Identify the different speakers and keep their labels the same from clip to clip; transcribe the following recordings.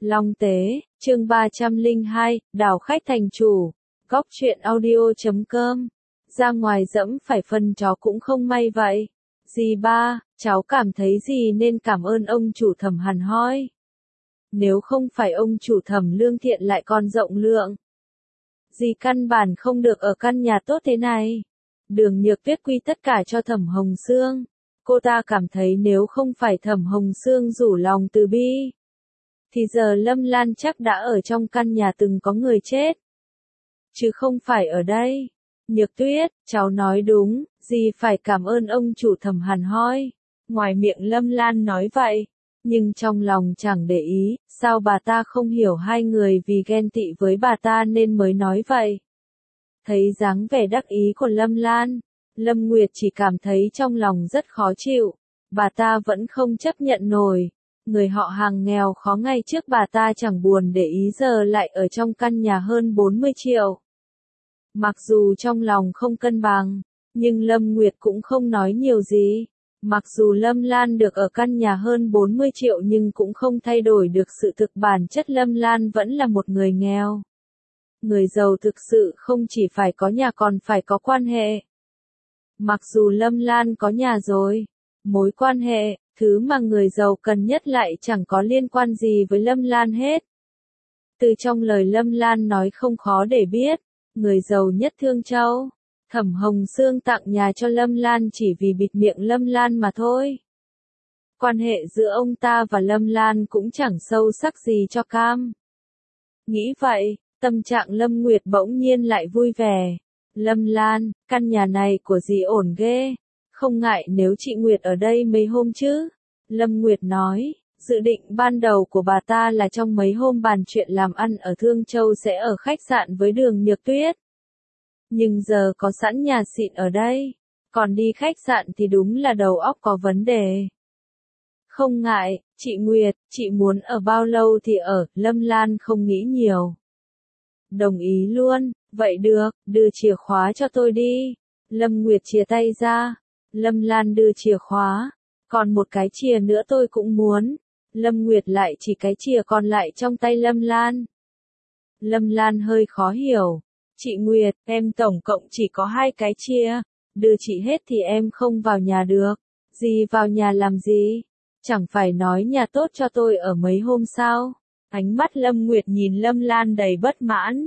Speaker 1: Long Tế, chương 302, đảo khách thành chủ. Góc truyện audio.com. Ra ngoài dẫm phải phân chó cũng không may vậy. Dì ba, cháu cảm thấy gì nên cảm ơn ông chủ Thẩm hẳn hoi. Nếu không phải ông chủ Thẩm lương thiện lại còn rộng lượng, dì căn bản không được ở căn nhà tốt thế này. Đường Nhược Tuyết quy tất cả cho Thẩm Hồng Sương. Cô ta cảm thấy nếu không phải Thẩm Hồng Sương rủ lòng từ bi, thì giờ Lâm Lan chắc đã ở trong căn nhà từng có người chết. Chứ không phải ở đây. Nhược Tuyết, cháu nói đúng, dì phải cảm ơn ông chủ Thẩm hẳn hoi. Ngoài miệng Lâm Lan nói vậy, nhưng trong lòng chẳng để ý, sao bà ta không hiểu hai người vì ghen tị với bà ta nên mới nói vậy. Thấy dáng vẻ đắc ý của Lâm Lan, Lâm Nguyệt chỉ cảm thấy trong lòng rất khó chịu. Bà ta vẫn không chấp nhận nổi. Người họ hàng nghèo khó ngày trước bà ta chẳng buồn để ý giờ lại ở trong căn nhà hơn 40 triệu. Mặc dù trong lòng không cân bằng, nhưng Lâm Nguyệt cũng không nói nhiều gì. Mặc dù Lâm Lan được ở căn nhà hơn 40 triệu nhưng cũng không thay đổi được sự thực bản chất Lâm Lan vẫn là một người nghèo. Người giàu thực sự không chỉ phải có nhà còn phải có quan hệ. Mặc dù Lâm Lan có nhà rồi, mối quan hệ, thứ mà người giàu cần nhất lại chẳng có liên quan gì với Lâm Lan hết. Từ trong lời Lâm Lan nói không khó để biết, người giàu nhất Thương Châu, Thẩm Hồng Sương tặng nhà cho Lâm Lan chỉ vì bịt miệng Lâm Lan mà thôi. Quan hệ giữa ông ta và Lâm Lan cũng chẳng sâu sắc gì cho cam. Nghĩ vậy, tâm trạng Lâm Nguyệt bỗng nhiên lại vui vẻ. Lâm Lan, căn nhà này của dì ổn ghê. Không ngại nếu chị Nguyệt ở đây mấy hôm chứ? Lâm Nguyệt nói, dự định ban đầu của bà ta là trong mấy hôm bàn chuyện làm ăn ở Thương Châu sẽ ở khách sạn với Đường Nhược Tuyết. Nhưng giờ có sẵn nhà xịn ở đây, còn đi khách sạn thì đúng là đầu óc có vấn đề. Không ngại, chị Nguyệt, chị muốn ở bao lâu thì ở, Lâm Lan không nghĩ nhiều. Đồng ý luôn, vậy được, đưa chìa khóa cho tôi đi. Lâm Nguyệt chìa tay ra. Lâm Lan đưa chìa khóa. Còn một cái chìa nữa tôi cũng muốn. Lâm Nguyệt lại chỉ cái chìa còn lại trong tay Lâm Lan. Lâm Lan hơi khó hiểu. Chị Nguyệt, em tổng cộng chỉ có 2 cái chìa. Đưa chị hết thì em không vào nhà được. Dì vào nhà làm gì? Chẳng phải nói nhà tốt cho tôi ở mấy hôm sao? Ánh mắt Lâm Nguyệt nhìn Lâm Lan đầy bất mãn.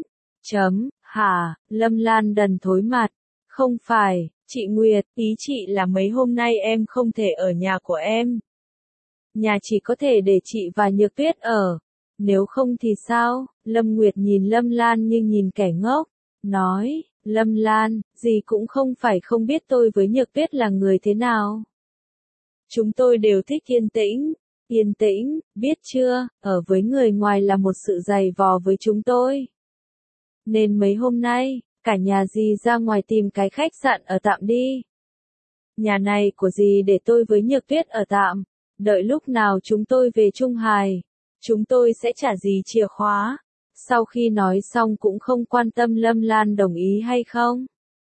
Speaker 1: Hả, Lâm Lan đần thối mặt. Không phải, chị Nguyệt, ý chị là mấy hôm nay em không thể ở nhà của em. Nhà chỉ có thể để chị và Nhược Tuyết ở. Nếu không thì sao? Lâm Nguyệt nhìn Lâm Lan như nhìn kẻ ngốc. Nói, Lâm Lan, dì cũng không phải không biết tôi với Nhược Tuyết là người thế nào. Chúng tôi đều thích yên tĩnh. Yên tĩnh, biết chưa, ở với người ngoài là một sự dày vò với chúng tôi. Nên mấy hôm nay, cả nhà dì ra ngoài tìm cái khách sạn ở tạm đi. Nhà này của dì để tôi với Nhược Tuyết ở tạm. Đợi lúc nào chúng tôi về Trung Hải, chúng tôi sẽ trả dì chìa khóa. Sau khi nói xong cũng không quan tâm Lâm Lan đồng ý hay không.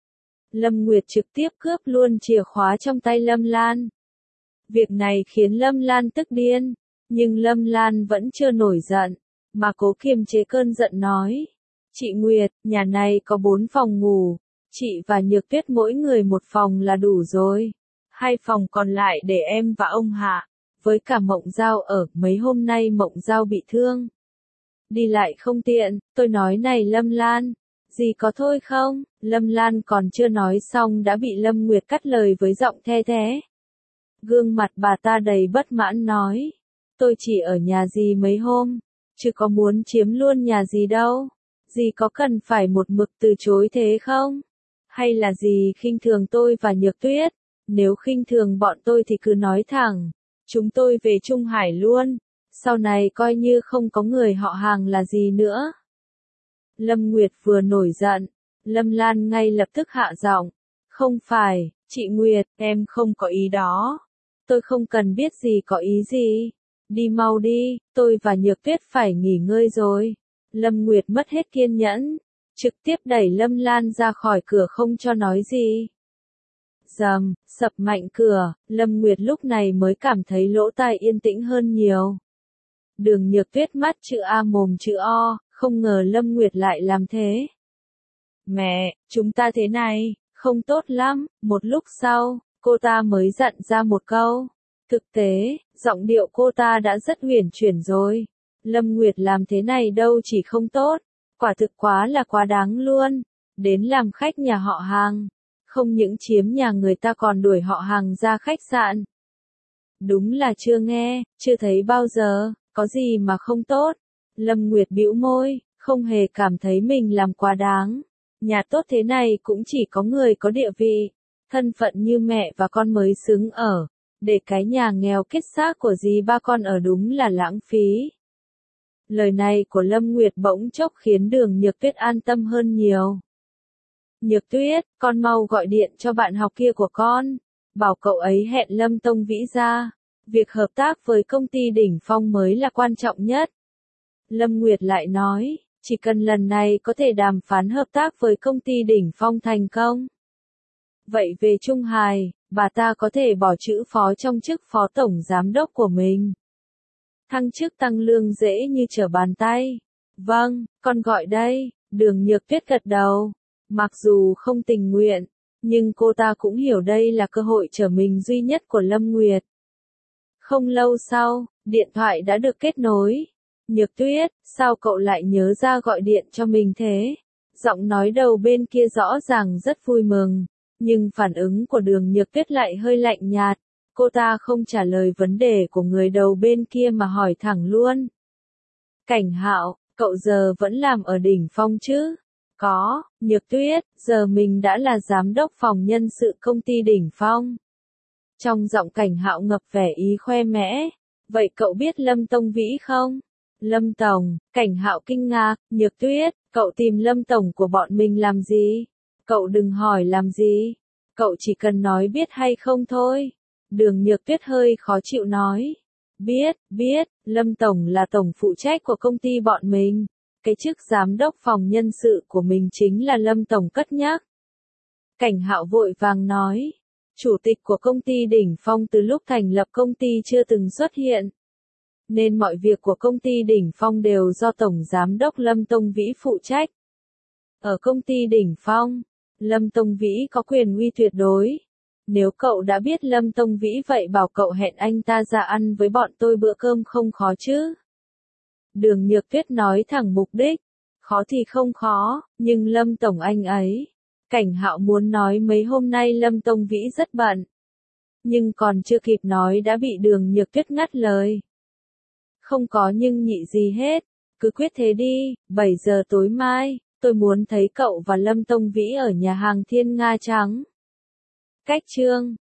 Speaker 1: Lâm Nguyệt trực tiếp cướp luôn chìa khóa trong tay Lâm Lan. Việc này khiến Lâm Lan tức điên, nhưng Lâm Lan vẫn chưa nổi giận, mà cố kiềm chế cơn giận nói. Chị Nguyệt, nhà này có 4 phòng ngủ, chị và Nhược Tuyết mỗi người một phòng là đủ rồi. 2 phòng còn lại để em và ông Hạ, với cả Mộng Giao ở, mấy hôm nay Mộng Giao bị thương. Đi lại không tiện, tôi nói này Lâm Lan, gì có thôi không? Lâm Lan còn chưa nói xong đã bị Lâm Nguyệt cắt lời với giọng the thé. Gương mặt bà ta đầy bất mãn nói, tôi chỉ ở nhà dì mấy hôm, chứ có muốn chiếm luôn nhà dì đâu. Dì có cần phải một mực từ chối thế không? Hay là dì khinh thường tôi và Nhược Tuyết? Nếu khinh thường bọn tôi thì cứ nói thẳng, chúng tôi về Trung Hải luôn, sau này coi như không có người họ hàng là gì nữa. Lâm Nguyệt vừa nổi giận, Lâm Lan ngay lập tức hạ giọng, không phải, chị Nguyệt, em không có ý đó. Tôi không cần biết gì có ý gì. Đi mau đi, tôi và Nhược Tuyết phải nghỉ ngơi rồi. Lâm Nguyệt mất hết kiên nhẫn, trực tiếp đẩy Lâm Lan ra khỏi cửa không cho nói gì. Rầm, sập mạnh cửa, Lâm Nguyệt lúc này mới cảm thấy lỗ tai yên tĩnh hơn nhiều. Đường Nhược Tuyết mắt chữ A mồm chữ O, không ngờ Lâm Nguyệt lại làm thế. Mẹ, chúng ta thế này, không tốt lắm. Một lúc sau, cô ta mới dặn ra một câu. Thực tế, giọng điệu cô ta đã rất uyển chuyển rồi. Lâm Nguyệt làm thế này đâu chỉ không tốt, quả thực quá là quá đáng luôn. Đến làm khách nhà họ hàng, không những chiếm nhà người ta còn đuổi họ hàng ra khách sạn. Đúng là chưa nghe, chưa thấy bao giờ, có gì mà không tốt. Lâm Nguyệt bĩu môi, không hề cảm thấy mình làm quá đáng. Nhà tốt thế này cũng chỉ có người có địa vị, thân phận như mẹ và con mới xứng ở. Để cái nhà nghèo kết xác của dì ba con ở đúng là lãng phí. Lời này của Lâm Nguyệt bỗng chốc khiến Đường Nhược Tuyết an tâm hơn nhiều. Nhược Tuyết, con mau gọi điện cho bạn học kia của con, bảo cậu ấy hẹn Lâm Tông Vĩ ra. Việc hợp tác với công ty Đỉnh Phong mới là quan trọng nhất. Lâm Nguyệt lại nói, chỉ cần lần này có thể đàm phán hợp tác với công ty Đỉnh Phong thành công. Vậy về Trung Hải, bà ta có thể bỏ chữ phó trong chức phó tổng giám đốc của mình. Thăng chức tăng lương dễ như trở bàn tay. Vâng, con gọi đây. Đường Nhược Tuyết gật đầu. Mặc dù không tình nguyện, nhưng cô ta cũng hiểu đây là cơ hội trở mình duy nhất của Lâm Nguyệt. Không lâu sau, điện thoại đã được kết nối. Nhược Tuyết, sao cậu lại nhớ ra gọi điện cho mình thế? Giọng nói đầu bên kia rõ ràng rất vui mừng, nhưng phản ứng của Đường Nhược Tuyết lại hơi lạnh nhạt. Cô ta không trả lời vấn đề của người đầu bên kia mà hỏi thẳng luôn. Cảnh Hạo, cậu giờ vẫn làm ở Đỉnh Phong chứ? Có, Nhược Tuyết, giờ mình đã là giám đốc phòng nhân sự công ty Đỉnh Phong. Trong giọng Cảnh Hạo ngập vẻ ý khoe mẽ. Vậy cậu biết Lâm Tông Vĩ không? Lâm Tổng, Cảnh Hạo kinh ngạc. Nhược Tuyết, cậu tìm Lâm Tổng của bọn mình làm gì? Cậu đừng hỏi làm gì. Cậu chỉ cần nói biết hay không thôi. Đường Nhược Tuyết hơi khó chịu nói. Biết, Lâm Tổng là tổng phụ trách của công ty bọn mình. Cái chức giám đốc phòng nhân sự của mình chính là Lâm Tổng cất nhắc. Cảnh Hạo vội vàng nói. Chủ tịch của công ty Đỉnh Phong từ lúc thành lập công ty chưa từng xuất hiện. Nên mọi việc của công ty Đỉnh Phong đều do Tổng Giám đốc Lâm Tông Vĩ phụ trách. Ở công ty Đỉnh Phong, Lâm Tông Vĩ có quyền uy tuyệt đối. Nếu cậu đã biết Lâm Tông Vĩ vậy bảo cậu hẹn anh ta ra ăn với bọn tôi bữa cơm không khó chứ? Đường Nhược Tuyết nói thẳng mục đích. Khó thì không khó, nhưng Lâm Tổng anh ấy. Cảnh Hạo muốn nói mấy hôm nay Lâm Tông Vĩ rất bận. Nhưng còn chưa kịp nói đã bị Đường Nhược Tuyết ngắt lời. Không có nhưng nhị gì hết, cứ quyết thế đi, 7 giờ tối mai, tôi muốn thấy cậu và Lâm Tông Vĩ ở nhà hàng Thiên Nga Trắng. Cách chương